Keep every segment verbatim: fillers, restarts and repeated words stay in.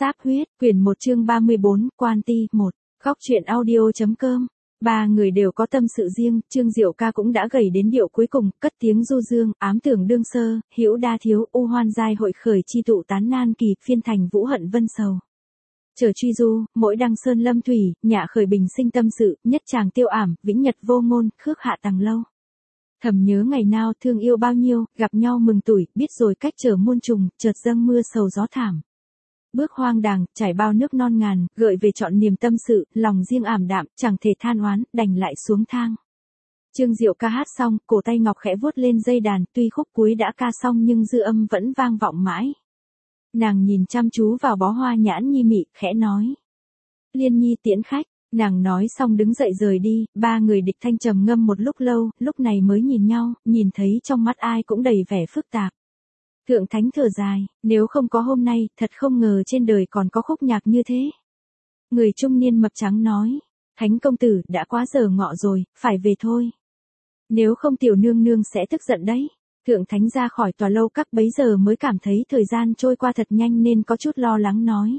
Sáp huyết, quyển một chương ba mươi bốn, Quan Ti, một. Góc truyện audio.com. Ba người đều có tâm sự riêng, Trương Diệu Ca cũng đã gầy đến điệu cuối cùng, cất tiếng du dương, ám tưởng đương sơ, hữu đa thiếu, u hoan giai hội khởi chi tụ tán nan kỳ, phiên thành vũ hận vân sầu. Trở truy du, mỗi đăng sơn lâm thủy, nhạ khởi bình sinh tâm sự, nhất chàng tiêu ảm, vĩnh nhật vô ngôn, khước hạ tầng lâu. Thầm nhớ ngày nào thương yêu bao nhiêu, gặp nhau mừng tuổi, biết rồi cách trở muôn trùng, chợt dâng mưa sầu gió thảm. Bước hoang đàng, trải bao nước non ngàn, gợi về trọn niềm tâm sự, lòng riêng ảm đạm, chẳng thể than oán, đành lại xuống thang. Trương Diệu Ca hát xong, cổ tay ngọc khẽ vuốt lên dây đàn, tuy khúc cuối đã ca xong nhưng dư âm vẫn vang vọng mãi. Nàng nhìn chăm chú vào bó hoa nhãn nhi mị, khẽ nói. Liên nhi tiễn khách, nàng nói xong đứng dậy rời đi, ba người Địch Thanh trầm ngâm một lúc lâu, lúc này mới nhìn nhau, nhìn thấy trong mắt ai cũng đầy vẻ phức tạp. Thượng Thánh thở dài, nếu không có hôm nay, thật không ngờ trên đời còn có khúc nhạc như thế. Người trung niên mập trắng nói, Thánh công tử, đã quá giờ ngọ rồi, phải về thôi. Nếu không tiểu nương nương sẽ tức giận đấy. Thượng Thánh ra khỏi tòa lâu các bấy giờ mới cảm thấy thời gian trôi qua thật nhanh nên có chút lo lắng nói.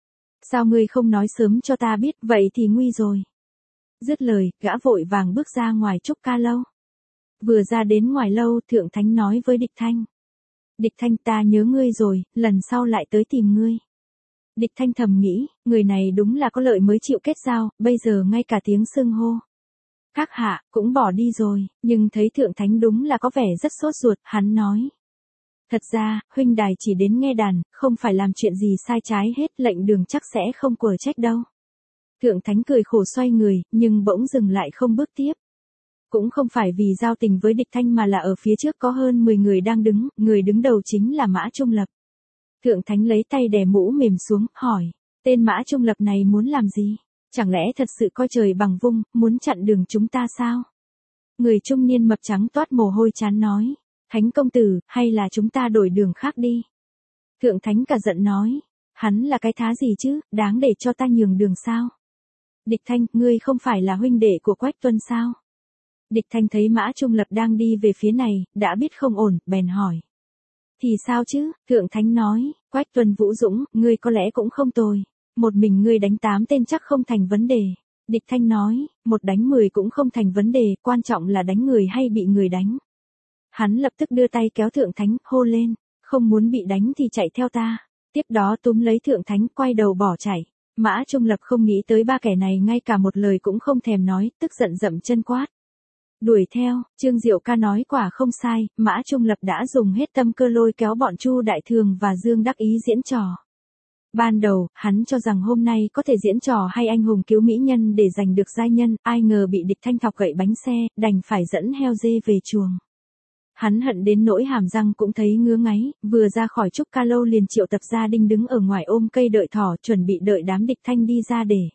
Sao ngươi không nói sớm cho ta biết, vậy thì nguy rồi. Dứt lời, gã vội vàng bước ra ngoài trúc ca lâu. Vừa ra đến ngoài lâu, Thượng Thánh nói với Địch Thanh. Địch Thanh, ta nhớ ngươi rồi, lần sau lại tới tìm ngươi. Địch Thanh thầm nghĩ, người này đúng là có lợi mới chịu kết giao, bây giờ ngay cả tiếng xưng hô. Các hạ, cũng bỏ đi rồi, nhưng thấy Thượng Thánh đúng là có vẻ rất sốt ruột, hắn nói. Thật ra, huynh đài chỉ đến nghe đàn, không phải làm chuyện gì sai trái hết, lệnh đường chắc sẽ không quở trách đâu. Thượng Thánh cười khổ xoay người, nhưng bỗng dừng lại không bước tiếp. Cũng không phải vì giao tình với Địch Thanh mà là ở phía trước có hơn mười người đang đứng, người đứng đầu chính là Mã Trung Lập. Thượng Thánh lấy tay đè mũ mềm xuống, hỏi, tên Mã Trung Lập này muốn làm gì? Chẳng lẽ thật sự coi trời bằng vung, muốn chặn đường chúng ta sao? Người trung niên mập trắng toát mồ hôi chán nói, Thánh công tử, hay là chúng ta đổi đường khác đi? Thượng Thánh cả giận nói, hắn là cái thá gì chứ, đáng để cho ta nhường đường sao? Địch Thanh, ngươi không phải là huynh đệ của Quách Tuân sao? Địch Thanh thấy Mã Trung Lập đang đi về phía này, đã biết không ổn, bèn hỏi. Thì sao chứ, Thượng Thánh nói, Quách Tuân Vũ Dũng, ngươi có lẽ cũng không tồi. Một mình ngươi đánh tám tên chắc không thành vấn đề. Địch Thanh nói, một đánh mười cũng không thành vấn đề, quan trọng là đánh người hay bị người đánh. Hắn lập tức đưa tay kéo Thượng Thánh, hô lên, không muốn bị đánh thì chạy theo ta. Tiếp đó túm lấy Thượng Thánh, quay đầu bỏ chạy. Mã Trung Lập không nghĩ tới ba kẻ này ngay cả một lời cũng không thèm nói, tức giận dậm chân quát. Đuổi theo, Trương Diệu Ca nói quả không sai, Mã Trung Lập đã dùng hết tâm cơ lôi kéo bọn Chu Đại Thường và Dương Đắc Ý diễn trò. Ban đầu, hắn cho rằng hôm nay có thể diễn trò hay anh hùng cứu mỹ nhân để giành được giai nhân, ai ngờ bị Địch Thanh thọc gậy bánh xe, đành phải dẫn heo dê về chuồng. Hắn hận đến nỗi hàm răng cũng thấy ngứa ngáy, vừa ra khỏi trúc ca lâu liền triệu tập gia đình đứng ở ngoài ôm cây đợi thỏ, chuẩn bị đợi đám Địch Thanh đi ra để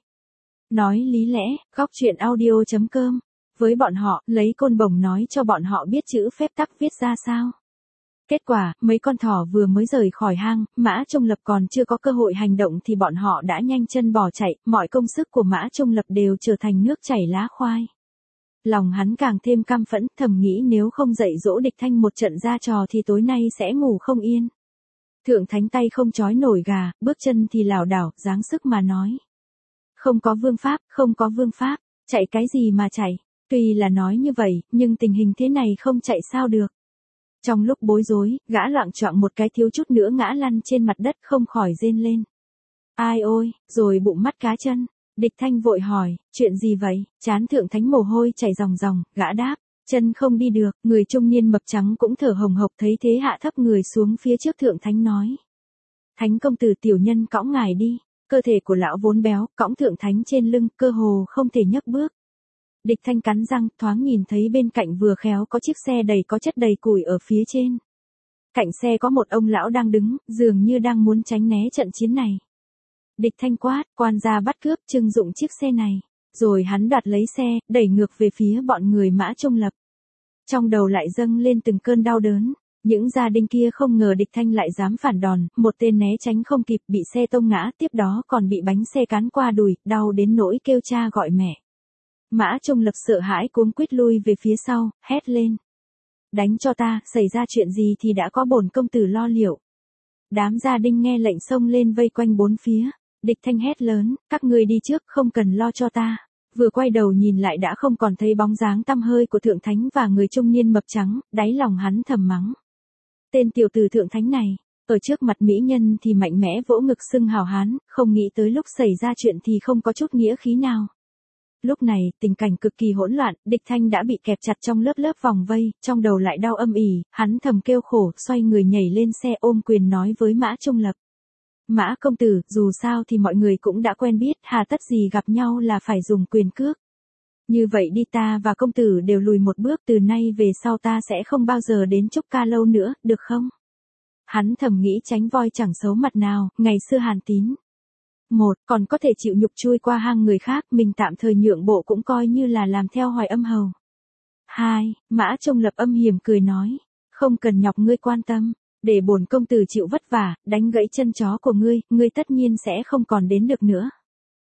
nói lý lẽ. Góc truyện audio.com. Với bọn họ, lấy côn bổng nói cho bọn họ biết chữ phép tắc viết ra sao. Kết quả, mấy con thỏ vừa mới rời khỏi hang, Mã Trung Lập còn chưa có cơ hội hành động thì bọn họ đã nhanh chân bỏ chạy, mọi công sức của Mã Trung Lập đều trở thành nước chảy lá khoai. Lòng hắn càng thêm căm phẫn, thầm nghĩ nếu không dạy dỗ Địch Thanh một trận ra trò thì tối nay sẽ ngủ không yên. Thượng Thánh tay không trói nổi gà, bước chân thì lảo đảo, dáng sức mà nói. Không có vương pháp, không có vương pháp, chạy cái gì mà chạy. Tuy là nói như vậy, nhưng tình hình thế này không chạy sao được. Trong lúc bối rối, gã loạng choạng một cái thiếu chút nữa ngã lăn trên mặt đất không khỏi rên lên. Ai ôi, rồi bụng mắt cá chân. Địch Thanh vội hỏi, chuyện gì vậy? Chán Thượng Thánh mồ hôi chảy ròng ròng, gã đáp, chân không đi được. Người trung niên mập trắng cũng thở hồng hộc thấy thế hạ thấp người xuống phía trước Thượng Thánh nói. Thánh công tử tiểu nhân cõng ngài đi. Cơ thể của lão vốn béo, cõng Thượng Thánh trên lưng, cơ hồ không thể nhấc bước. Địch Thanh cắn răng, thoáng nhìn thấy bên cạnh vừa khéo có chiếc xe đầy có chất đầy củi ở phía trên. Cạnh xe có một ông lão đang đứng, dường như đang muốn tránh né trận chiến này. Địch Thanh quát, quan gia bắt cướp, trưng dụng chiếc xe này. Rồi hắn đoạt lấy xe, đẩy ngược về phía bọn người Mã Trung Lập. Trong đầu lại dâng lên từng cơn đau đớn. Những gia đình kia không ngờ Địch Thanh lại dám phản đòn, một tên né tránh không kịp bị xe tông ngã, tiếp đó còn bị bánh xe cán qua đùi, đau đến nỗi kêu cha gọi mẹ. Mã Trung Lập sợ hãi cuống quýt lui về phía sau, hét lên. Đánh cho ta, xảy ra chuyện gì thì đã có bổn công tử lo liệu. Đám gia đinh nghe lệnh xông lên vây quanh bốn phía. Địch Thanh hét lớn, các ngươi đi trước, không cần lo cho ta. Vừa quay đầu nhìn lại đã không còn thấy bóng dáng tăm hơi của thượng thánh và người trung niên mập trắng, đáy lòng hắn thầm mắng. Tên tiểu tử thượng thánh này, ở trước mặt mỹ nhân thì mạnh mẽ vỗ ngực xưng hào hán, không nghĩ tới lúc xảy ra chuyện thì không có chút nghĩa khí nào. Lúc này, tình cảnh cực kỳ hỗn loạn, Địch Thanh đã bị kẹp chặt trong lớp lớp vòng vây, trong đầu lại đau âm ỉ, hắn thầm kêu khổ, xoay người nhảy lên xe ôm quyền nói với Mã Trung Lập. Mã công tử, dù sao thì mọi người cũng đã quen biết, hà tất gì gặp nhau là phải dùng quyền cước. Như vậy đi, ta và công tử đều lùi một bước, từ nay về sau ta sẽ không bao giờ đến Trúc Ca Lâu nữa, được không? Hắn thầm nghĩ tránh voi chẳng xấu mặt nào, ngày xưa Hàn Tín. Một, còn có thể chịu nhục chui qua hang người khác, mình tạm thời nhượng bộ cũng coi như là làm theo Hoài Âm hầu. Hai, Mã Trung Lập âm hiểm cười nói, không cần nhọc ngươi quan tâm, để bổn công tử chịu vất vả, đánh gãy chân chó của ngươi, ngươi tất nhiên sẽ không còn đến được nữa.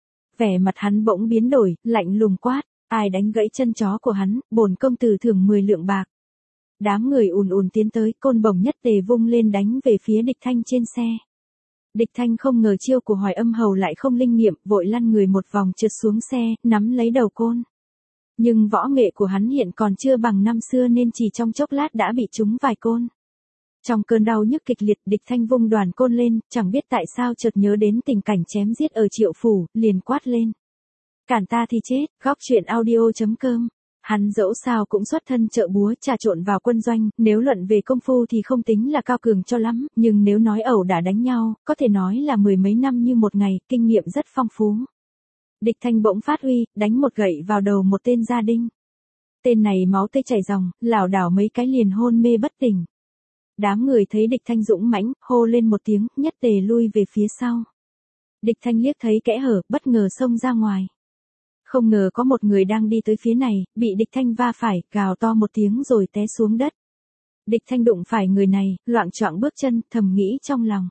Vẻ mặt hắn bỗng biến đổi, lạnh lùng quát, ai đánh gãy chân chó của hắn, bổn công tử thưởng mười lượng bạc. Đám người ùn ùn tiến tới, côn bổng nhất tề vung lên đánh về phía Địch Thanh trên xe. Địch Thanh không ngờ chiêu của Hoài Âm hầu lại không linh nghiệm, vội lăn người một vòng trượt xuống xe, nắm lấy đầu côn. Nhưng võ nghệ của hắn hiện còn chưa bằng năm xưa nên chỉ trong chốc lát đã bị trúng vài côn. Trong cơn đau nhức kịch liệt, Địch Thanh vung đoàn côn lên, chẳng biết tại sao chợt nhớ đến tình cảnh chém giết ở Triệu Phủ, liền quát lên. Cản ta thì chết, góc truyện audio chấm com. Hắn dẫu sao cũng xuất thân chợ búa trà trộn vào quân doanh, nếu luận về công phu thì không tính là cao cường cho lắm, nhưng nếu nói ẩu đả đánh nhau, có thể nói là mười mấy năm như một ngày, kinh nghiệm rất phong phú. Địch Thanh bỗng phát huy, đánh một gậy vào đầu một tên gia đinh. Tên này máu tươi chảy ròng, lảo đảo mấy cái liền hôn mê bất tỉnh. Đám người thấy Địch Thanh dũng mãnh, hô lên một tiếng, nhất tề lui về phía sau. Địch Thanh liếc thấy kẽ hở, bất ngờ xông ra ngoài. Không ngờ có một người đang đi tới phía này, bị Địch Thanh va phải, gào to một tiếng rồi té xuống đất. Địch Thanh đụng phải người này, loạng choạng bước chân, thầm nghĩ trong lòng.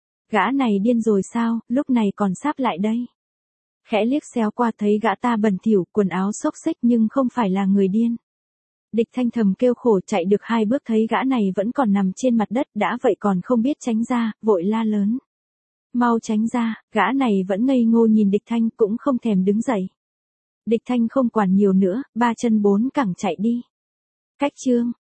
Gã này điên rồi sao, lúc này còn sáp lại đây. Khẽ liếc xéo qua thấy gã ta bẩn thỉu, quần áo xốc xếch nhưng không phải là người điên. Địch Thanh thầm kêu khổ, chạy được hai bước thấy gã này vẫn còn nằm trên mặt đất, đã vậy còn không biết tránh ra, vội la lớn. Mau tránh ra, gã này vẫn ngây ngô nhìn Địch Thanh cũng không thèm đứng dậy. Địch Thanh không quản nhiều nữa, ba chân bốn cẳng chạy đi. Cách chương